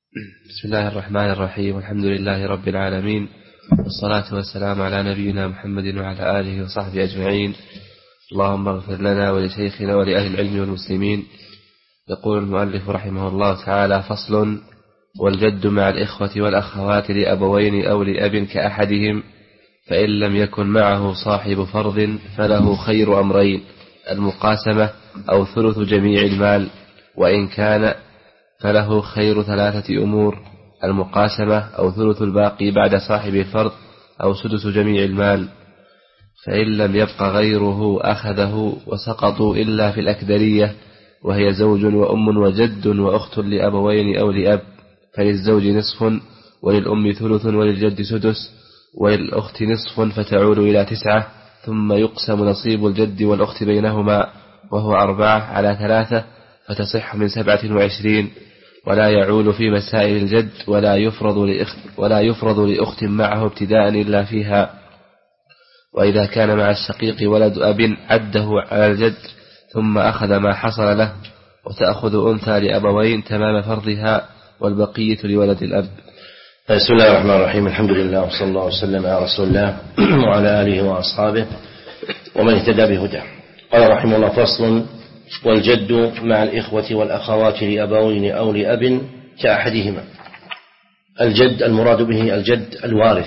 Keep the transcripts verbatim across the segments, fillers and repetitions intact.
بسم الله الرحمن الرحيم، والحمد لله رب العالمين، والصلاة والسلام على نبينا محمد وعلى آله وصحبه أجمعين. اللهم اغفر لنا ولشيخنا ولأهل العلم والمسلمين. يقول المؤلف رحمه الله تعالى: فصل: والجد مع الإخوة والأخوات لأبوين أو لأب كأحدهم، فإن لم يكن معه صاحب فرض فله خير أمرين: المقاسمة أو ثلث جميع المال، وإن كان فله خير ثلاثة أمور: المقاسمة أو ثلث الباقي بعد صاحب الفرض، أو سدس جميع المال. فإن لم يبق غيره أخذه، وسقطوا إلا في الأكدرية، وهي زوج وأم وجد وأخت لأبوين أو لأب، فللزوج نصف، وللأم ثلث، وللجد سدس، وللأخت نصف فتعود إلى تسعة، ثم يقسم نصيب الجد والأخت بينهما، وهو أربعة على ثلاثة، فتصح من سبعة وعشرين. ولا يعول في مسائل الجد، ولا يفرض لأخت, ولا يفرض لأخت معه ابتداء إلا فيها. وإذا كان مع الشقيق ولد أب عده على الجد، ثم أخذ ما حصل له، وتأخذ أنثى لأبوين تمام فرضها، والبقية لولد الأب. بسم الله الرحمن الرحيم. الحمد لله، وصلى الله وسلم على رسول الله وعلى آله وأصحابه ومن اهتدى بهداه. قال رحمه الله: فصل: والجد مع الإخوة والأخوات لأبوين أو لأب كأحدهما. الجد المراد به الجد الوارث،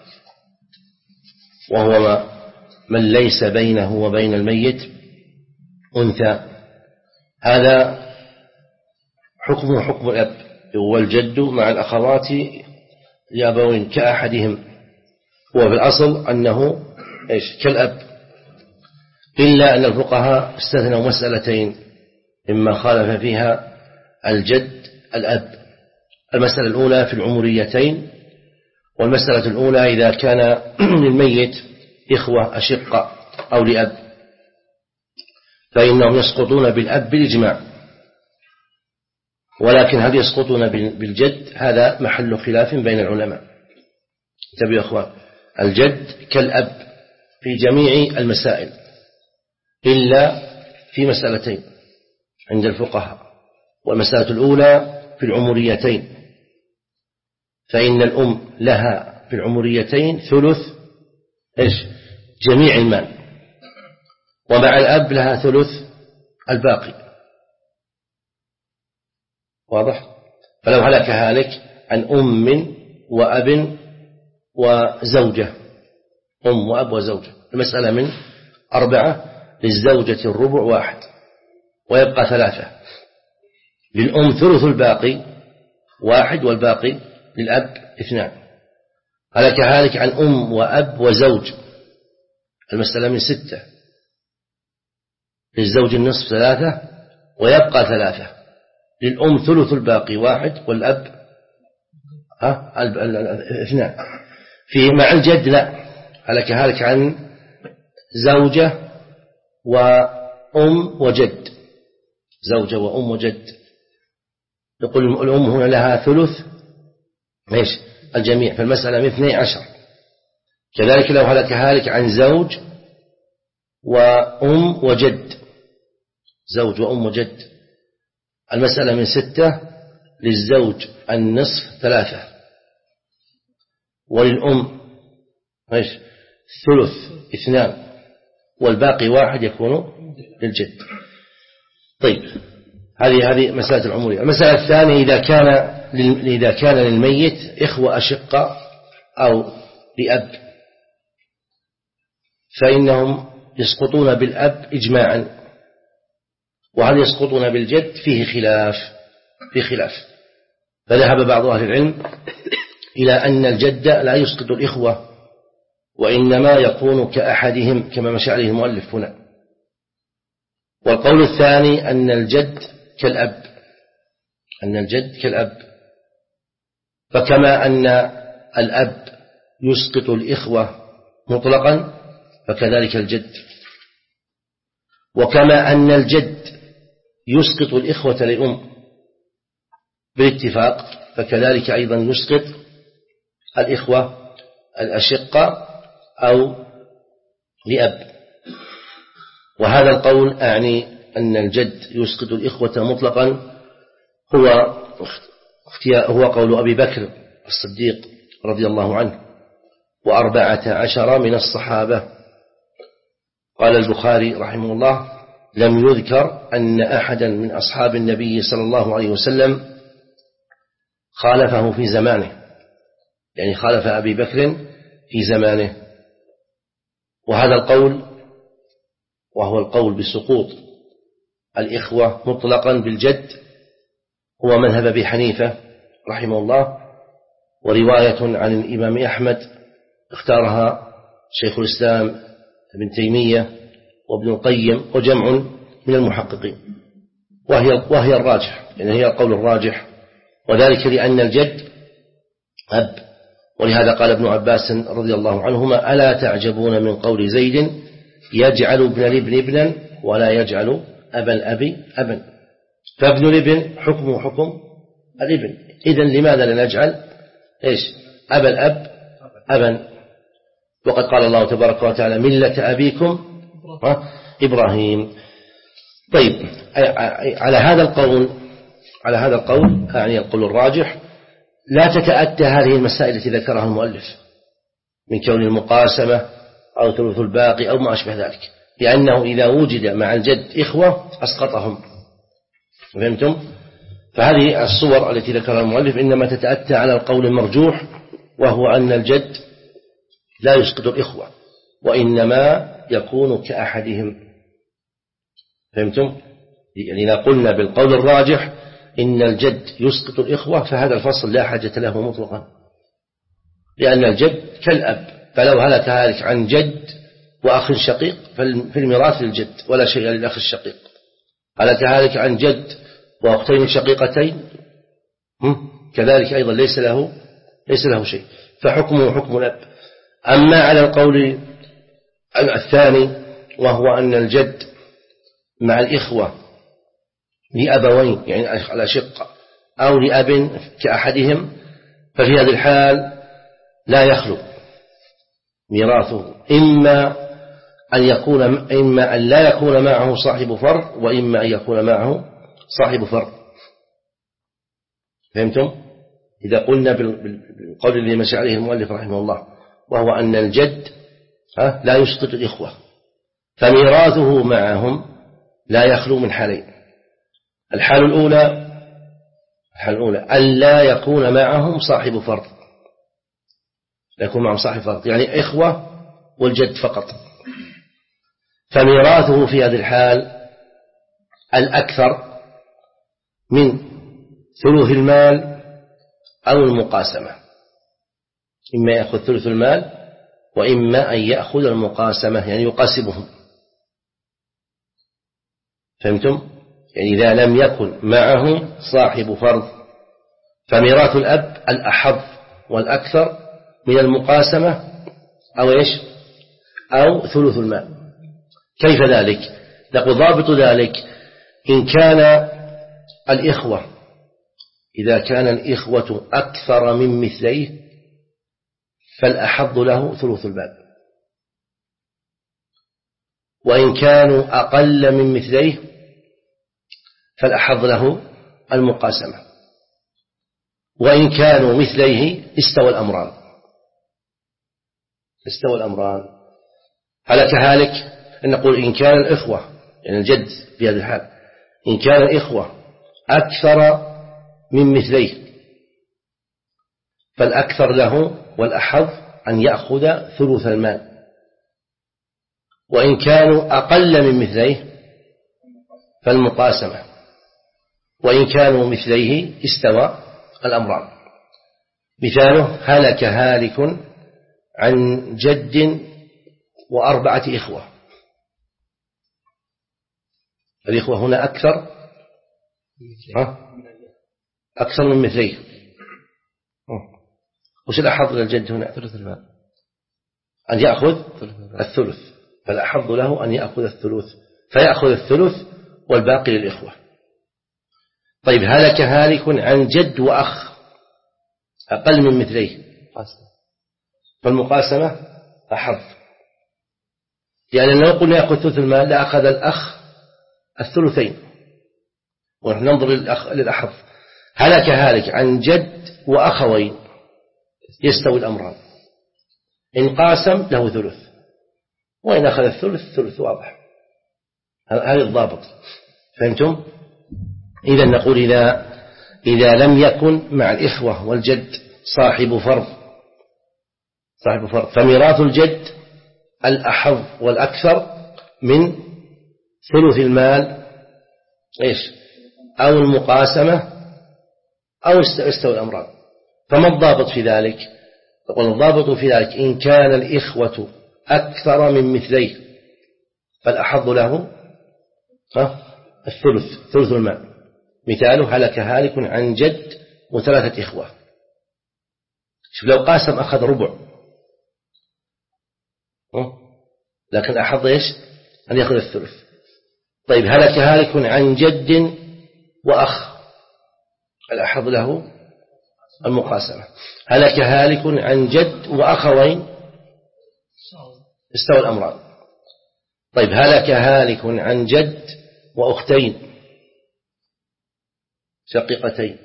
وهو من ليس بينه وبين الميت أنثى. هذا حكم حكم الأب. والجد مع الأخوات لأبوين كأحدهم، هو في الأصل أنه إيش؟ كالأب، إلا أن الفقهاء استثنوا مسألتين مما خالف فيها الجد الأب. المسألة الأولى في العمريتين، والمسألة الأولى إذا كان للميت إخوة أشقة أو لأب، فإنهم يسقطون بالأب بالإجماع. ولكن هل يسقطون بالجد؟ هذا محل خلاف بين العلماء. تبي يا أخوان، الجد كالأب في جميع المسائل إلا في مسألتين عند الفقهاء. والمسألة الأولى في العمريتين، فإن الأم لها في العمريتين ثلث إيش؟ جميع المال، ومع الأب لها ثلث الباقي. واضح؟ فلو هلك هالك عن أم وأب وزوجة، أم وأب وزوجة، المسألة من أربعة، للزوجة الربع واحد، ويبقى ثلاثة. للأم ثلث الباقي واحد، والباقي للأب اثنان. هلك هالك عن أم وأب وزوج، المسألة من ستة، للزوج النصف ثلاثة، ويبقى ثلاثة. للأم ثلث الباقي واحد، والأب ها اثنان. في مع الجد لا، هلك هالك عن زوجة وأم وجد، زوجة وأم وجد، يقول الأم هنا لها ثلث إيش؟ الجميع، فالمسألة من اثني عشر. كذلك لو هلك هالك عن زوج وأم وجد، زوج وأم وجد، المسألة من ستة، للزوج النصف ثلاثة، وللأم إيش؟ ثلث اثنان، والباقي واحد يكون للجد. طيب، هذه هذه مسألة العمرية. المسألة الثانية: إذا كان إذا كان للميت إخوة أشقة أو لأب، فإنهم يسقطون بالأب إجماعا. وهل يسقطون بالجد؟ فيه خلاف في خلاف فذهب بعض أهل العلم إلى أن الجد لا يسقط الإخوة، وإنما يكون كأحدهم، كما مشى عليه المؤلف هنا. والقول الثاني أن الجد كالأب، أن الجد كالأب، فكما أن الأب يسقط الإخوة مطلقا، فكذلك الجد. وكما أن الجد يسقط الإخوة لأم بالاتفاق، فكذلك أيضا يسقط الإخوة الأشقة أو لأب. وهذا القول أعني أن الجد يسقط الإخوة مطلقا هو هو قول أبي بكر الصديق رضي الله عنه وأربعة عشر من الصحابة. قال البخاري رحمه الله: لم يذكر أن أحدا من أصحاب النبي صلى الله عليه وسلم خالفه في زمانه، يعني خالف أبي بكر في زمانه. وهذا القول وهو القول بسقوط الإخوة مطلقا بالجد هو مذهب أبي حنيفة رحمه الله، ورواية عن الإمام أحمد اختارها شيخ الإسلام ابن تيمية وابن القيم وجمع من المحققين، وهي, وهي الراجح، يعني هي القول الراجح، وذلك لأن الجد أب. ولهذا قال ابن عباس رضي الله عنهما: ألا تعجبون من قول زيد يجعل ابن الابن ابنا ولا يجعل أبا الأب أبا. فابن الابن حكمه حكم الابن، إذن لماذا لا نجعل إيش أبا الأب أبا؟ وقد قال الله تبارك وتعالى: ملة أبيكم إبراهيم. طيب، على هذا القول على هذا القول يعني القول الراجح لا تتأتى هذه المسائل التي ذكرها المؤلف من كون المقاسمة أو ثلث الباقي أو ما أشبه ذلك، لأنه إذا وجد مع الجد إخوة أسقطهم. فهمتم؟ فهذه الصور التي ذكرها المؤلف إنما تتأتى على القول المرجوح، وهو أن الجد لا يسقط الإخوة وإنما يكون كأحدهم. فهمتم؟ يعني إذا قلنا بالقول الراجح إن الجد يسقط الإخوة فهذا الفصل لا حاجة له مطلقا، لأن الجد كالأب، فلو هلك هالك عن جد وأخ شقيق في الميراث للجد ولا شيء للأخ الشقيق. هلك هالك عن جد وأختين شقيقتين كذلك أيضا ليس له ليس له شيء، فحكمه حكم الأب. أما على القول الثاني وهو أن الجد مع الإخوة لأبوين يعني على شقة أو لأب كأحدهم، ففي هذه الحال لا يخلو ميراثه، إما أن يكون إما أن لا يكون معه صاحب فرض، وإما أن يكون معه صاحب فرض. فهمتم؟ إذا قلنا بالقول الذي مشى عليه المؤلف رحمه الله، وهو أن الجد لا يسقط الإخوة، فميراثه معهم لا يخلو من حالين. الحال الأولى الحال الأولى أن لا يكون معهم صاحب فرض، لا يكون معهم صاحب فرض يعني إخوة والجد فقط، فميراثه في هذه الحال الأكثر من ثلث المال أو المقاسمة، إما يأخذ ثلث المال وإما أن يأخذ المقاسمة يعني يقاسمهم. فهمتم؟ يعني إذا لم يكن معه صاحب فرض فميراث الأب الأحظ والأكثر من المقاسمة أو إيش أو ثلث المال. كيف ذلك؟ نقول ضابط ذلك إن كان الإخوة إذا كان الإخوة أكثر من مثليه فالأحظ له ثلث الباب، وإن كانوا أقل من مثليه فالأحظ له المقاسمة، وإن كانوا مثليه استوى الأمران استوى الأمران على كهالك. نقول إن كان الإخوة يعني الجد في هذه الحال إن كان الإخوة أكثر من مثليه فالأكثر له والأحظ أن يأخذ ثلث المال، وإن كانوا أقل من مثليه فالمقاسمة، وإن كانوا مثليه استوى الأمران. مثاله: هلك هالك عن جد وأربعة إخوة. الإخوة هنا أكثر أكثر من مثليه. وش الأحظ للجد هنا؟ ثلث المال أن يأخذ الثلث، فالأحظ له أن يأخذ الثلث فيأخذ الثلث والباقي للإخوة. طيب، هلك هالك عن جد وأخ أقل من مثليه فالمقاسمة أحظ، يعني لو قلنا يأخذ ثلث المال لأخذ الأخ الثلثين، ونحن ننظر للأحظ. هلك هالك عن جد وأخوين يستوي الأمران. إن قاسم له ثلث، وإن أخذ الثلث ثلث، واضح. هذا الضابط، فهمتم؟ إذا نقول إذا إذا لم يكن مع الإخوة والجد صاحب فرض صاحب فرض فميراث الجد الأحظ والأكثر من ثلث المال إيش أو المقاسمة أو استوى الأمران. فما الضابط في ذلك؟ تقول الضابط في ذلك إن كان الإخوة أكثر من مثليه فالأحظ له الثلث ثلث المال. مثاله هلك هالك عن جد وثلاثة إخوة. شوف لو قاسم أخذ ربع، لكن أحظ إيش أن يأخذ الثلث. طيب هلك هالك عن جد وأخ، الأحظ له المقاسمة. هلك هالك عن جد وأخوين استوى الأمران. طيب هلك هالك عن جد وأختين شقيقتين،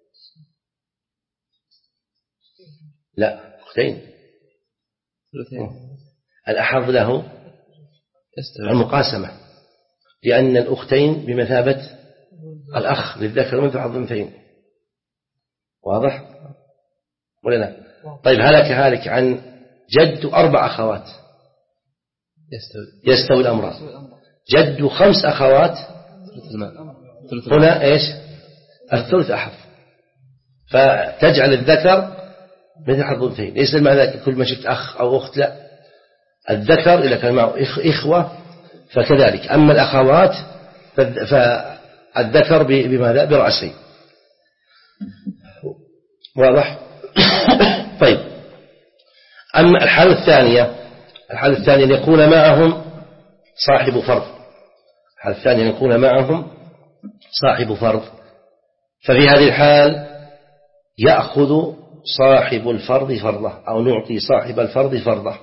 لا أختين، الأحظ له المقاسمة، لأن الأختين بمثابة الأخ للذكر مثل حظ الأنثيين. واضح ولا لا؟ طيب هلك هالك عن جد أربع أخوات يستوي, يستوي الأمران. جد خمس أخوات هنا إيش الثلث أحظ، فتجعل الذكر مثل حظ الأنثيين. ليس المعنى كل ما شفت أخ أو أخت، لا، الذكر إذا كان معه إخوة فكذلك. أما الأخوات فالذكر بماذا؟ برأسين. واضح؟ طيب أما الحالة الثانية الحالة الثانية أن يكون معهم صاحب فرض الحالة الثانية أن يكون معهم صاحب فرض ففي هذه الحال يأخذ صاحب الفرض فرضه، أو نعطي صاحب الفرض فرضه،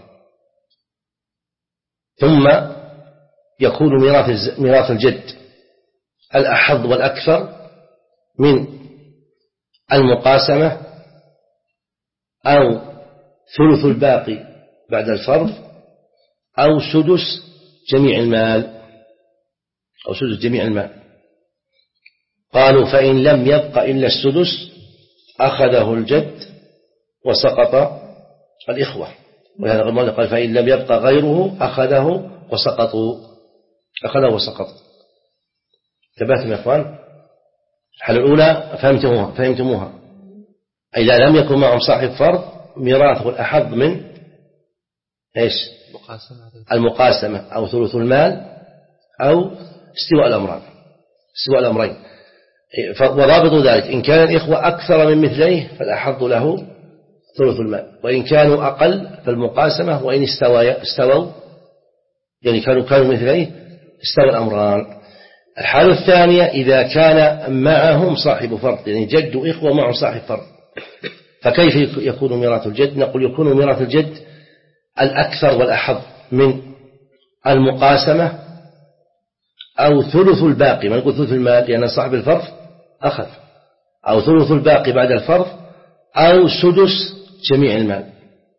ثم يكون ميراث ميراث الجد الأحظ والأكثر من المقاسمة أو ثلث الباقي بعد الفرض أو سدس جميع المال أو سدس جميع المال. قالوا فإن لم يبق إلا السدس أخذه الجد وسقط الإخوة، وهذا قال قال فإن لم يبق غيره أخذه وسقطوا أخذه وسقط. انتبهتم يا أخوان؟ الحالة الأولى فهمتموها فهمتموها إذا لم يكن معهم صاحب فرض ميراثه الأحظ من إيش المقاسمة أو ثلث المال أو استواء الأمرين استواء الأمرين وضابط ذلك إن كان الإخوة أكثر من مثليه فالأحظ له ثلث المال، وإن كانوا أقل فالمقاسمة، وإن استوى استووا يعني كانوا كانوا مثليه استوى الأمران. الحالة الثانية إذا كان معهم صاحب فرض، يعني جد وإخوة معهم صاحب فرض، فكيف يكون ميراث الجد؟ نقول يكون ميراث الجد الأكثر والأحظ من المقاسمة أو ثلث الباقي، ما نقول ثلث المال لأن صاحب الفرض أخذ، أو ثلث الباقي بعد الفرض أو سدس جميع المال.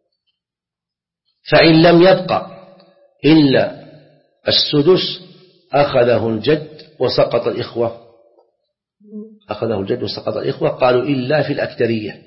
فإن لم يبقى إلا السدس أخذه الجد وسقط الإخوة أخذه الجد وسقط الإخوة. قالوا إلا في الأكثرية.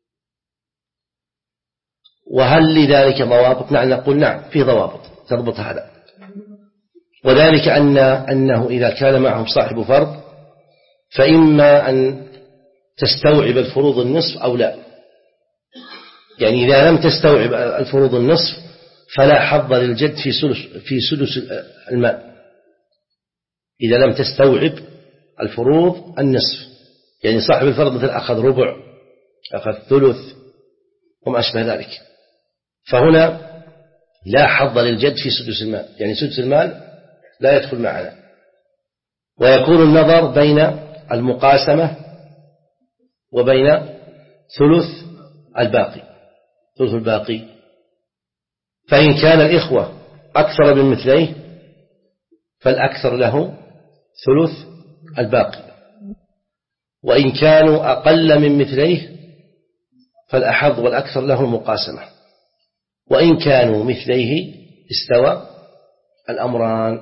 وهل لذلك ضوابط؟ نعم نقول نعم في ضوابط تضبط هذا، وذلك أن أنه إذا كان معهم صاحب فرض فإما أن تستوعب الفروض النصف أو لا، يعني إذا لم تستوعب الفروض النصف فلا حظ للجد في سدس في سدس المال. إذا لم تستوعب الفروض النصف، يعني صاحب الفرض مثل أخذ ربع أخذ ثلث وما أشبه ذلك، فهنا لا حظ للجد في سدس المال، يعني سدس المال لا يدخل معنا. ويكون النظر بين المقاسمة وبين ثلث الباقي ثلث الباقي فإن كان الإخوة أكثر من مثليه فالأكثر له ثلث الباقي، وإن كانوا أقل من مثليه فالأحظ والأكثر له المقاسمة، وإن كانوا مثليه استوى الأمران.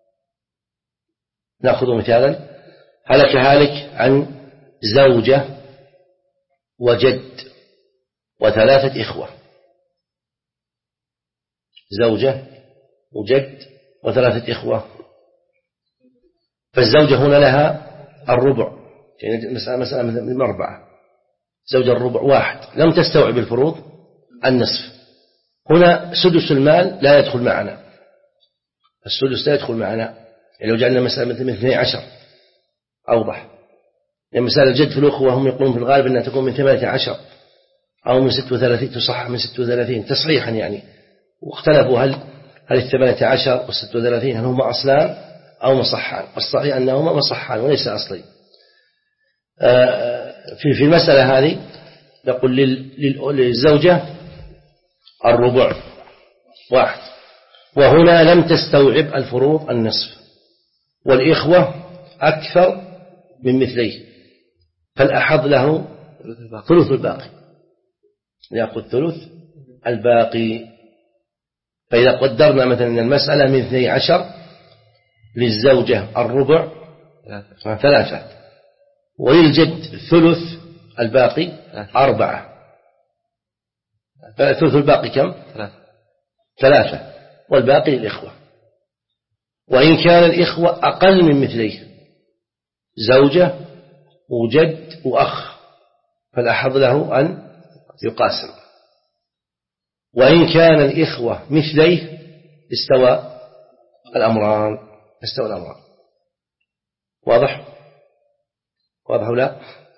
نأخذ مثالا: هلك هالك عن زوجة وجد وثلاثة إخوة. زوجة وجد وثلاثة إخوة، فالزوجة هنا لها الربع، يعني مسألة مسألة من أربعة، زوجة الربع واحد لم تستوعب الفروض النصف. هنا سدس المال لا يدخل معنا، السدس لا يدخل معنا، يعني لو جعلنا مسألة مثل اثني عشر أوضح، يعني مسألة الجد في الأخوة هم يقولون في الغالب أنها تكون من ثمانية عشر أو من ستة وثلاثين، تصح من ستة وثلاثين تصحيحا يعني، واختلفوا هل هل الثمانية عشر والستة وثلاثين هل هما أصلان أو مصحان، الصحيح أنهما مصحان وليس أصلين. في في المسألة هذه نقول للزوجة الربع واحد، وهنا لم تستوعب الفروض النصف، والإخوة أكثر من مثليه، فالأحظ له ثلث الباقي، يأخذ ثلث الباقي. فإذا قدرنا مثلا المسألة من اثني عشر للزوجة الربع ثلاثة، وللجد ثلث الباقي أربعة، ثلث الباقي كم؟ ثلاثة، والباقي للإخوة. وإن كان الإخوة أقل من مثليه، زوجة وجد وأخ، فالأحظ له أن يقاسم. وإن كان الإخوة مثليه استوى الأمران، استوى الأمران. واضح؟ واضح ولا؟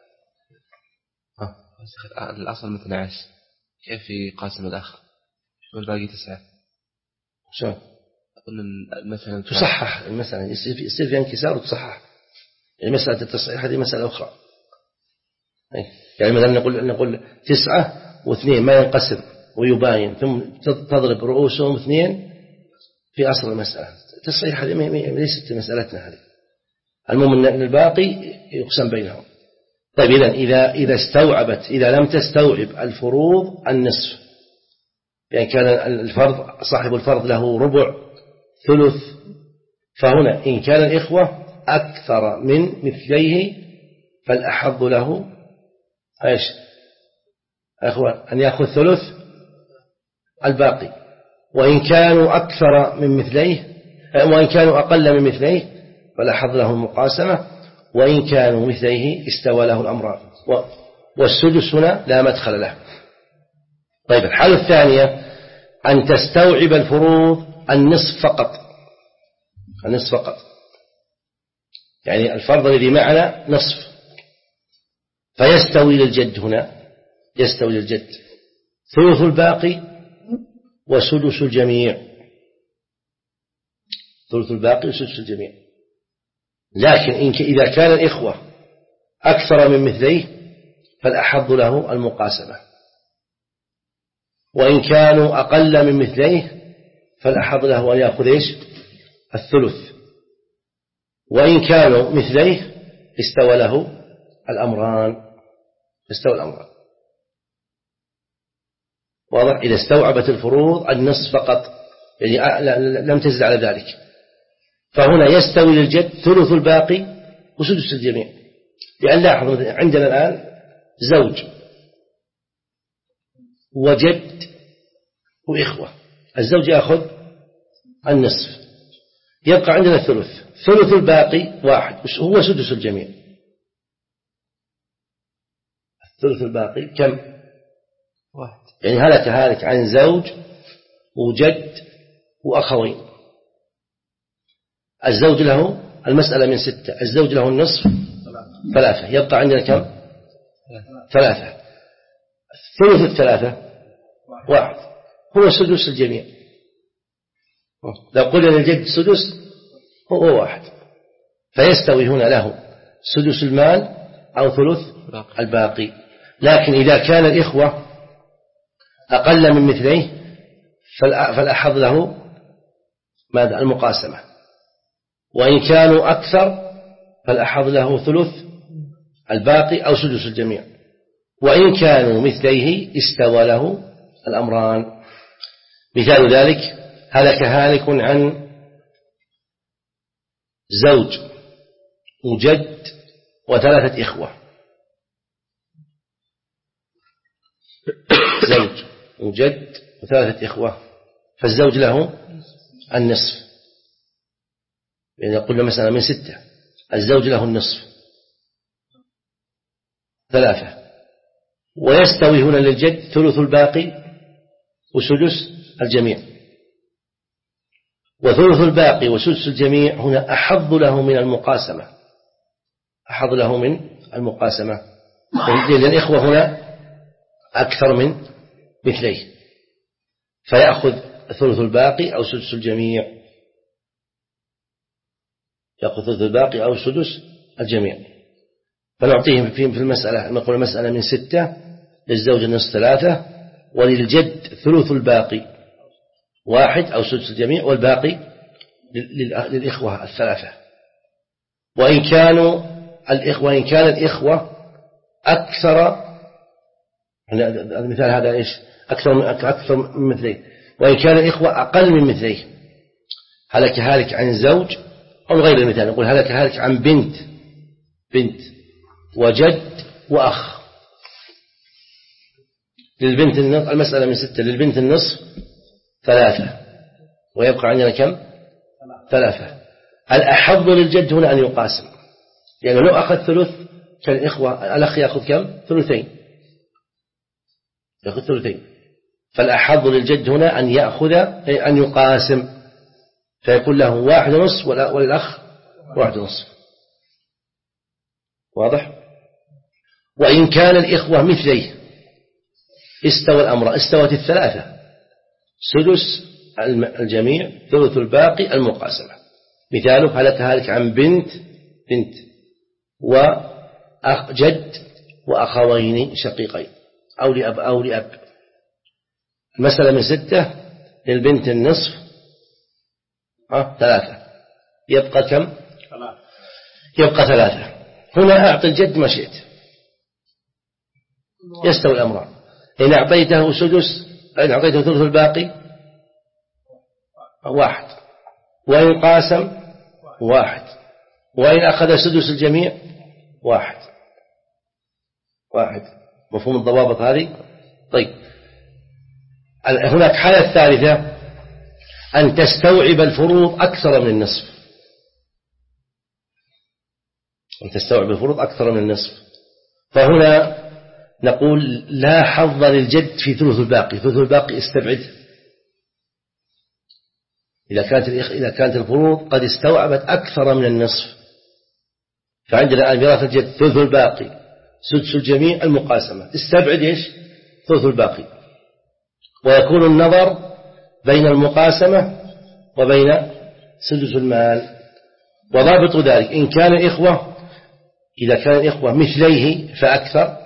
الأصل مثل عاش، كيف يقاسم الأخ والباقي تسعة؟ شو؟ مثلا تصحح المسألة، يصير فيها انكسار وتصحح، يعني مسألة التصحيح هذه مسألة أخرى. يعني مثلا نقول نقول تسعة واثنين ما ينقسم ويباين، ثم تضرب رؤوسهم اثنين في أصل المسألة. تصحيح هذه ليست مسألتنا هذه، المهم أن الباقي يقسم بينهم. طيب إذا إذا إذا استوعبت إذا لم تستوعب الفروض النصف، يعني كان الفرض صاحب الفرض له ربع ثلث، فهنا إن كان الإخوة أكثر من مثليه فالأحظ له إيش أخوة أن يأخذ ثلث الباقي، وإن كانوا أكثر من مثليه وإن كانوا أقل من مثليه فالأحظ له المقاسمة، وإن كانوا مثليه استوى له الأمران. والسدس هنا لا مدخل له. طيب الحالة الثانية أن تستوعب الفروض النصف فقط، النصف فقط، يعني الفرض الذي معنا نصف، فيستوي للجد هنا، يستوي للجد ثلث الباقي وسدس الجميع، ثلث الباقي وسدس الجميع. لكن إن إذا كان الإخوة أكثر من مثليه فالأحظ له المقاسمة، وإن كانوا أقل من مثليه فالأحظ له أن يأخذ إيش الثلث، وإن كانوا مثليه استوى له الأمران، استوى الأمران. واضح؟ إذا استوعبت الفروض النصف فقط، يعني لم تزد على ذلك، فهنا يستوي للجد ثلث الباقي وسدس الجميع. لأن لاحظ عندنا الآن زوج وجد وإخوة، الزوج يأخذ النصف، يبقى عندنا الثلث، ثلث الباقي واحد هو سدس الجميع. الثلث الباقي كم؟ واحد، يعني هلك هالك عن زوج وجد وأخوين. الزوج له المسألة من ستة، الزوج له النصف ثلاثة، يبقى عندنا كم؟ ثلاثة. ثلث الثلاثة واحد هو سدس الجميع. لو قلنا للجد سدس هو واحد، فيستوي هنا له سدس المال أو ثلث الباقي. لكن إذا كان الإخوة أقل من مثليه فالأحظ له ماذا؟ المقاسمة، وإن كانوا أكثر فالأحظ له ثلث الباقي أو سدس الجميع. وإن كانوا مثليه استوى له الأمران. مثال ذلك: هلك هالك عن زوج وجد وثلاثة إخوة. زوج وجد وثلاثة إخوة، فالزوج له النصف، يعني قلنا مثلا من ستة، الزوج له النصف ثلاثة، ويستوي هنا للجد ثلث الباقي وسدس الجميع. وثلث الباقي وسدس الجميع هنا أحظ له من المقاسمة، أحظ له من المقاسمة، لأن الإخوة هنا أكثر من مثليه، فيأخذ ثلث الباقي أو سدس الجميع، يأخذ ثلث الباقي أو سدس الجميع. فنعطيهم في المسألة، نقول المسألة من ستة، للزوج النصف ثلاثة، وللجد ثلث الباقي واحد أو سدس الجميع، والباقي للإخوة الثلاثة. وإن كانوا الإخوة إن كان الإخوة أكثر، المثال هذا إيش؟ أكثر من أكثر من مثليه. وإن كان الإخوة أقل من مثليه، هلك هالك عن زوج، أو غير المثال نقول هلك هالك عن بنت بنت وجد وأخ. للبنت النصف، المسألة من ستة، للبنت النصف ثلاثة، ويبقى عندنا كم؟ ثلاثة. الأحظ للجد هنا أن يقاسم، يعني لو أخذ ثلث كان الإخوة الأخ يأخذ كم؟ ثلثين، يأخذ ثلثين. فالأحظ للجد هنا أن يأخذ أن يقاسم، فيكون له واحد ونصف وللأخ واحد ونصف. واضح؟ وإن كان الإخوة مثليه استوى الأمر، استوت الثلاثة، سدس الجميع ثلث الباقي المقاسمة. مثاله: هلك هالك عن بنت بنت وجد وأخوين شقيقين أو لأب أو لأب. المسألة من ستة، للبنت النصف ها ثلاثة، يبقى كم؟ يبقى ثلاثة. هنا أعطي الجد ما شئت، يستوي الأمران. إن أعطيته سدس، إن أعطيته ثلث الباقي واحد، وإن قاسم واحد، وإن أخذ سدس الجميع واحد واحد. مفهوم الضوابط هذه؟ طيب، هناك حالة ثالثة، أن تستوعب الفروض أكثر من النصف، أن تستوعب الفروض أكثر من النصف. فهنا نقول لا حظ للجد في ثلث الباقي، ثلث الباقي استبعد. إذا كانت إذا كانت الفروض قد استوعبت أكثر من النصف، فعندنا الآن ميراث الجد ثلث الباقي سدس الجميع المقاسمة، استبعد إيش؟ ثلث الباقي، ويكون النظر بين المقاسمة وبين سدس المال. وضابط ذلك: إن كان الإخوة إذا كان الإخوة مثليه فأكثر،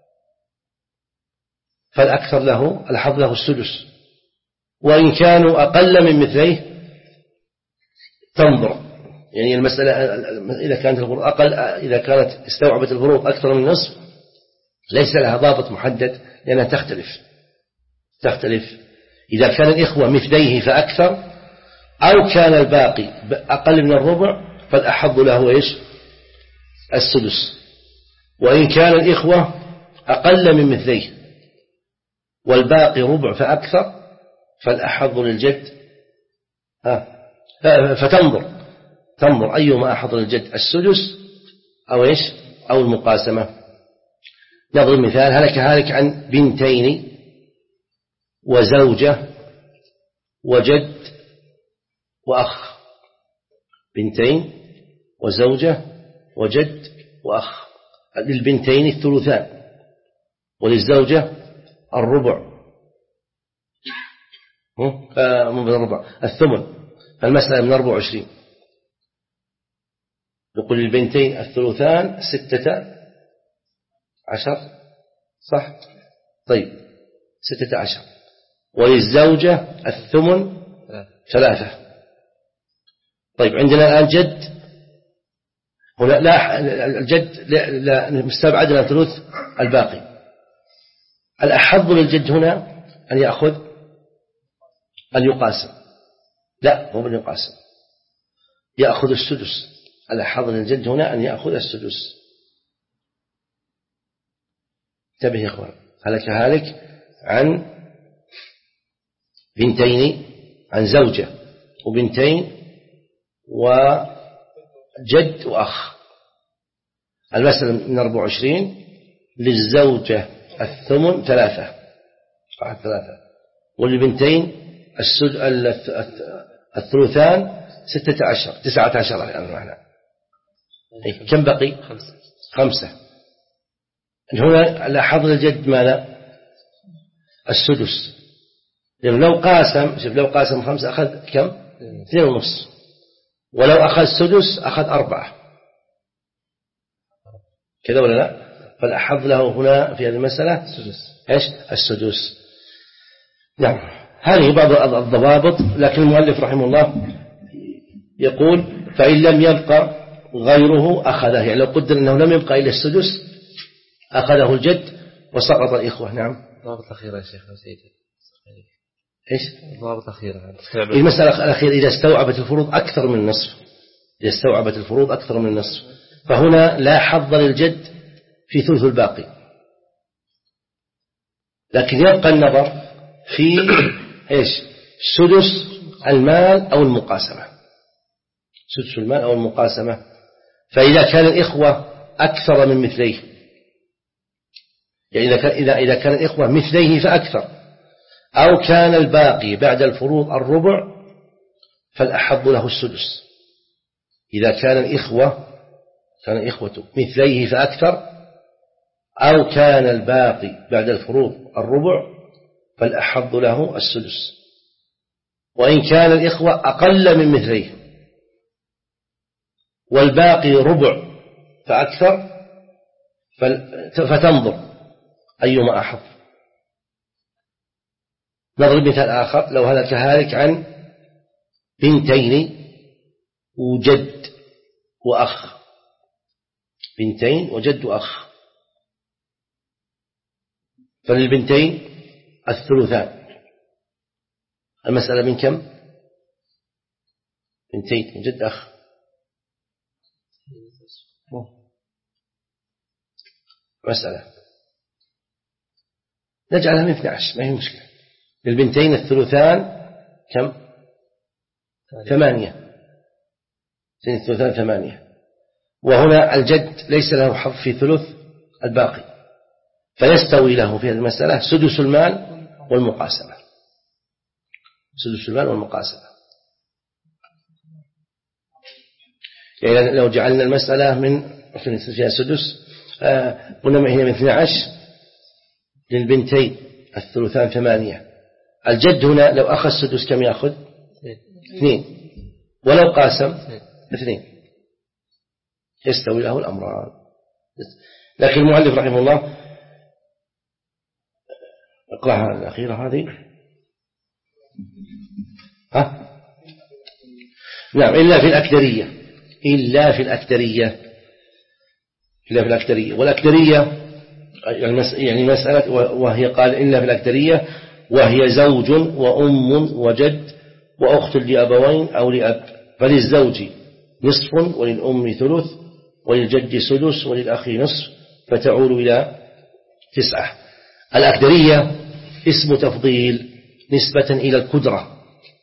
فالأكثر له الحظ له السدس. وإن كانوا أقل من مثليه تنظر، يعني المسألة إذا كانت الفروض أقل، إذا كانت استوعبت الفروض أكثر من نصف ليس لها ضابط محدد، لأنها تختلف تختلف إذا كان الإخوة مثليه فأكثر، أو كان الباقي أقل من الربع، فالأحظ له إيش؟ السدس. وإن كان الإخوة أقل من مثليه والباقي ربع فأكثر، فالأحظ للجد فتنظر تنظر أيما أحظ للجد، السدس أو إيش؟ أو المقاسمة. نضرب مثال: هلك هالك عن بنتين وزوجة وجد وأخ. بنتين وزوجة وجد وأخ. للبنتين الثلثان، وللزوجة الربع، من الربع الثمن. فالمسألة من أربع وعشرين، نقول للبنتين الثلثان ستة عشر، صح؟ طيب، ستة عشر. وللزوجة الثمن ثلاثة. طيب، عندنا الآن جد هنا لا الجد لا, لا مستبعد عن ثلث الباقي. الأحظ للجد هنا أن يأخذ أن يقاسم، لا هو من يقاسم، يأخذ السدس. الأحظ للجد هنا أن يأخذ السدس. انتبه يا إخوان. هلك هالك عن بنتين، عن زوجة وبنتين وجد وأخ. المسألة من أربع وعشرين، للزوجة الثمن ثلاثة واحد ثلاثة، وللبنتين السد الثلثان ستة عشر تسعة عشر الآن معنا. كم بقي؟ خمسة. خمسة. هنا الأحظ الجد ماذا؟ السدس. لو قاسم لو قاسم خمسة أخذ كم؟ اثنين ونص. ولو أخذ سدس أخذ أربعة، كذا ولا لا؟ فالأحظ له هنا في هذه المسألة إيش؟ السدس. نعم. هذه بعض الضوابط. لكن المؤلف رحمه الله يقول فإن لم يبقى غيره أخذه، يعني لو قدر أنه لم يبقى إلا السدس أخذه الجد وسقط الإخوة. نعم. ضابط أخيرة يا شيخ سيدي. إيش؟ ضابط أخيرة. المسألة الأخيرة إذا استوعبت الفروض أكثر من النصف، إذا استوعبت الفروض أكثر من النصف، فهنا لا حظ للجد في ثلث الباقي، لكن يبقى النظر في إيش؟ سدس المال أو المقاسمة، سدس المال أو المقاسمة. فإذا كان الإخوة أكثر من مثليه، يعني إذا إذا كان الإخوة مثليه فأكثر، أو كان الباقي بعد الفروض الربع، فالأحظ له السدس. إذا كان الإخوة كان الإخوة مثليه فأكثر، أو كان الباقي بعد الفروض الربع، فالأحظ له السدس. وإن كان الإخوة أقل من مثليه والباقي ربع فأكثر، فتنظر أيما أحظ. نضرب مثال آخر. لو هلك هالك عن بنتين وجد وأخ، بنتين وجد وأخ، فللبنتين الثلثان. المسألة من كم؟ بنتين وجد أخ، مسألة نجعلها من اثني عشر ما هي مشكلة. للبنتين الثلثان كم؟ ثمانية. الثلثان ثمانية. وهنا الجد ليس له حظ في ثلث الباقي، فيستوي له في هذه المسألة سدس المال والمقاسمة، سدس المال والمقاسمة. يعني لو جعلنا المسألة من فيها سدس، قلنا هي من اثني عشر، للبنتين الثلثان ثمانية. الجد هنا لو أخذ السدس كم يأخذ؟ اثنين. ولو قاسم اثنين، يستوي له الأمران. لكن المؤلف رحمه الله اقرأها الأخيرة هذه. ها؟ نعم. إلا في الأكدرية، إلا في الأكدرية، إلا في الأكدرية. والأكدرية يعني مسألة، وهي قال إلا في الأكدرية، وهي زوج وأم وجد وأخت لأبوين أو لأب، فللزوج نصف وللأم ثلث وللجد سدس وللأخ نصف، فتعود إلى تسعة. الأكدرية اسم تفضيل نسبة إلى القدرة،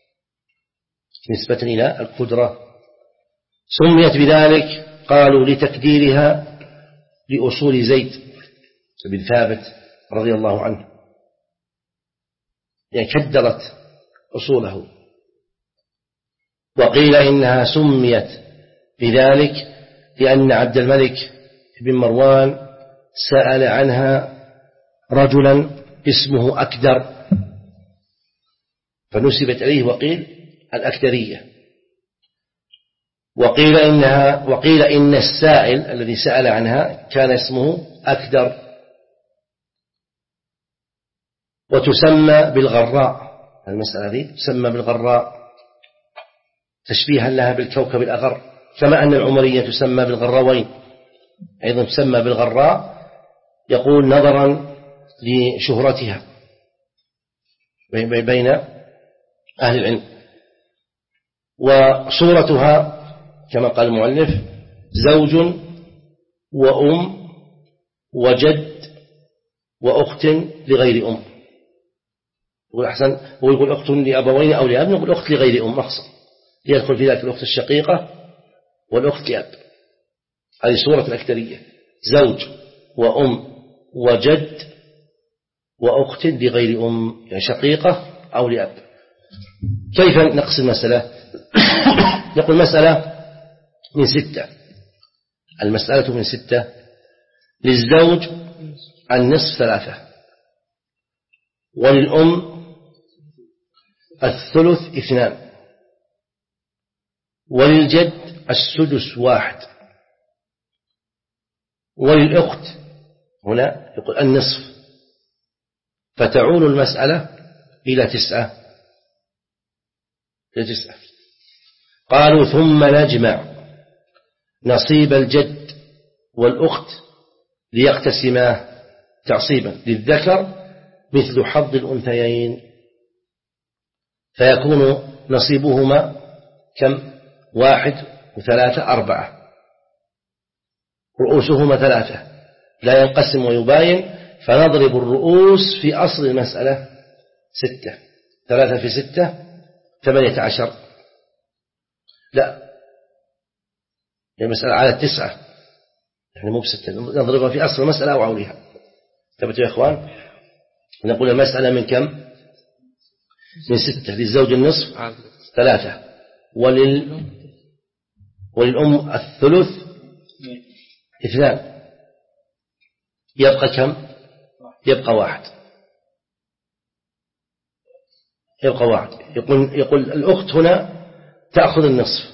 نسبة إلى القدرة. سميت بذلك قالوا لتكديرها لأصول زيد بن ثابت رضي الله عنه، يعني كدرت أصوله. وقيل إنها سميت بذلك لأن عبد الملك بن مروان سأل عنها رجلا اسمه أكدر فنسبت إليه وقيل الأكدرية. وقيل إنها وقيل إن السائل الذي سأل عنها كان اسمه أكدر. وتسمى بالغراء، المسألة دي تسمى بالغراء تشبيها لها بالكوكب الأغر، كما أن العمرية تسمى بالغراوين أيضا تسمى بالغراء، يقول نظرا لشهرتها بين أهل العلم. وصورتها كما قال المؤلف زوج وأم وجد وأخت لغير أم. يقول أحسن هو يقول أخت لأبوين أو لأب، يقول أخت لغير أم أخصر، يدخل في ذلك الأخت الشقيقة والأخت لأب. هذه صورة الأكثرية، زوج وأم وجد وأخت لغير أم، يعني شقيقة أو لأب. كيف نقسم المسألة؟ نقول مسألة من ستة، المسألة من ستة. للزوج النصف ثلاثة، وللأم الثلث اثنان، وللجد السدس واحد، وللأخت هنا يقول النصف، فتعول المسألة إلى تسعة إلى تسعة. قالوا ثم نجمع نصيب الجد والأخت ليقتسما تعصيبا للذكر مثل حظ الأنثيين، فيكون نصيبهما كم؟ واحد وثلاثة أربعة، رؤوسهما ثلاثة، لا ينقسم ويباين، فنضرب الرؤوس في أصل المسألة ستة، ثلاثة في ستة ثمانية عشر، لا المسألة على التسعة، يعني مو بستة، نضربها في أصل المسألة أو عولها. ثبتوا يا إخوان؟ نقول المسألة من كم؟ من ستة. للزوج النصف ثلاثة، ولل وللأم الثلث اثنان، يبقى كم؟ يبقى واحد، يبقى واحد. يقول, يقول الأخت هنا تأخذ النصف،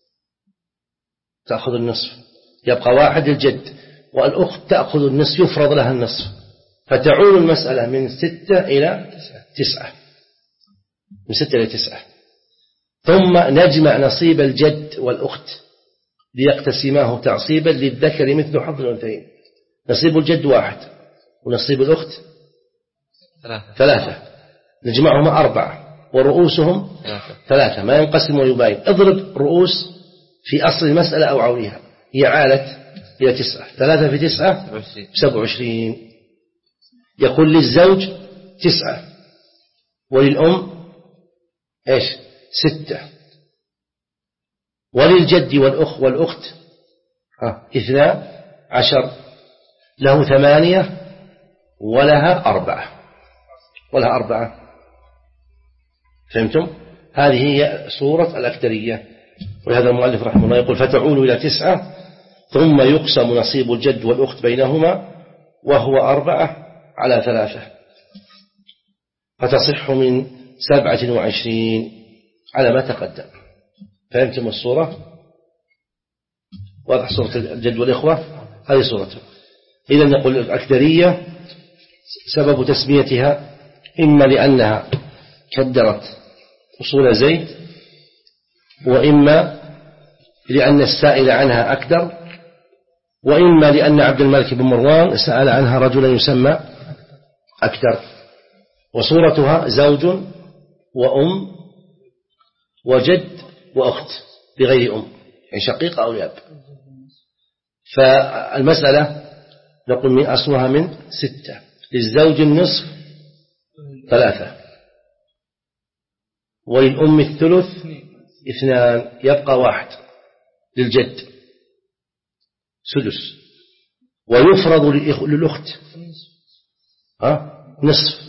تأخذ النصف، يبقى واحد الجد، والأخت تأخذ النصف يفرض لها النصف، فتعود المسألة من ستة إلى تسعة، من ستة إلى تسعة. ثم نجمع نصيب الجد والأخت ليقتسماه تعصيبا للذكر مثل حظ الأنثيين. نصيب الجد واحد ونصيب الأخت ثلاثة, ثلاثة. نجمعهما أربعة ورؤوسهم ثلاثة, ثلاثة. ما ينقسم ويباين. اضرب رؤوس في أصل المسألة أو عولها، هي عالت إلى تسعة، ثلاثة في تسعة سبع وعشرين. يقول للزوج تسعة، وللأم إيش؟ ستة، وللجد والأخ والأخت اثنان عشر، له ثمانية ولها أربعة، ولها أربعة. فهمتم؟ هذه هي صورة الأكثرية. ولهذا المؤلف رحمه الله يقول فتعول إلى تسعة، ثم يقسم نصيب الجد والأخت بينهما وهو أربعة على ثلاثة، فتصح من سبعة وعشرين على ما تقدم. فهمتم الصورة؟ واضح صورة الجد والإخوة؟ هذه صورته. إذا نقول الأكثرية سبب تسميتها إما لأنها كدرت أصول زيد، وإما لأن السائل عنها أكدر، وإما لأن عبد الملك بن مروان سأل عنها رجلا يسمى أكدر. وصورتها زوج وأم وجد وأخت بغير أم، يعني شقيقة أو لأب. فالمسألة نقول من أصلها من ستة. للزوج النصف ثلاثة، وللأم الثلث اثنان، يبقى واحد. للجد سدس، ويفرض للأخت ها نصف،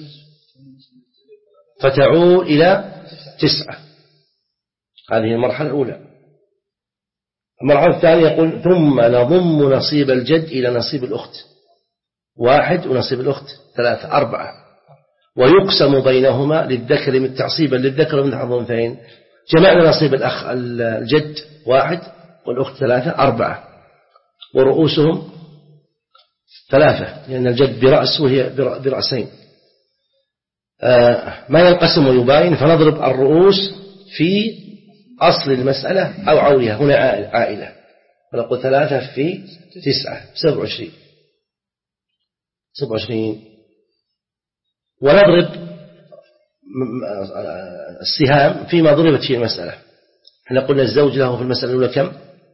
فتعود إلى تسعة. هذه المرحلة الأولى. المرحلة الثانية يقول ثم نضم نصيب الجد إلى نصيب الأخت، واحد ونصيب الأخت ثلاثة أربعة، ويقسم بينهما للذكر من تعصيبا للذكر من حظ الأنثيين. جمعنا نصيب الأخ الجد واحد والأخت ثلاثة أربعة، ورؤوسهم ثلاثة لأن الجد برأس وهي برأسين. آه ما ينقسم ويباين، فنضرب الرؤوس في أصل المسألة أو عولها، هنا عائلة، فنقول ثلاثة في تسعة سبع وعشرين سبع وعشرين. ونضرب السهام فيما ضربت فيه المسألة. احنا قلنا الزوج له في المسألة الأولى كم؟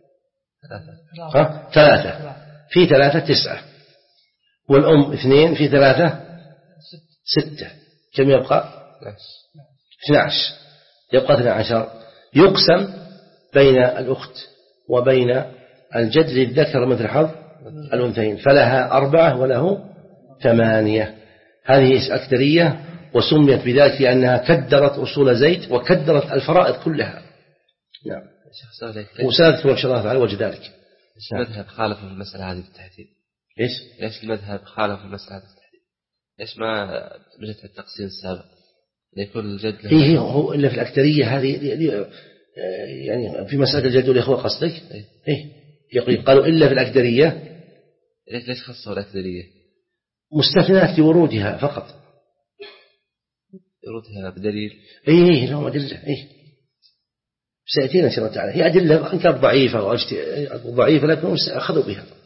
ها؟ ثلاثة في ثلاثة تسعة، والأم اثنين في ثلاثة ستة، كم يبقى؟ اثنى عشر، يبقى اثنى عشر. يقسم بين الأخت وبين الجد للذكر مثل حظ الأنثيين، فلها أربعة وله ثمانية. هذه أكثرية، وسميت بذلك لأنها كدرت أصول زيد وكدرت الفرائض كلها. نعم. وسأذكر إن شاء الله تعالى وجه ذلك. ليش المذهب خالف في المسألة هذه بالتحديد؟ ليش؟ ليش المذهب خالف في المسألة هذه بالتحديد؟ ليش ما وجدت التقسيم السابق؟ يكون الجد له إيه هو إلا في الأكثرية هذه يعني في مسألة الجد والإخوة قصدك؟ إيه, إيه يقول قالوا إلا في الأكثرية. ليش ليش خصوا الأكثرية؟ مستثنات لورودها فقط. ورودها بدليل؟ إيه إيه لهم أدلة. إيه سيأتينا إن شاء الله تعالى. هي أدلة إن كانت ضعيفة أو ضعيفة لكن أخذوا بها.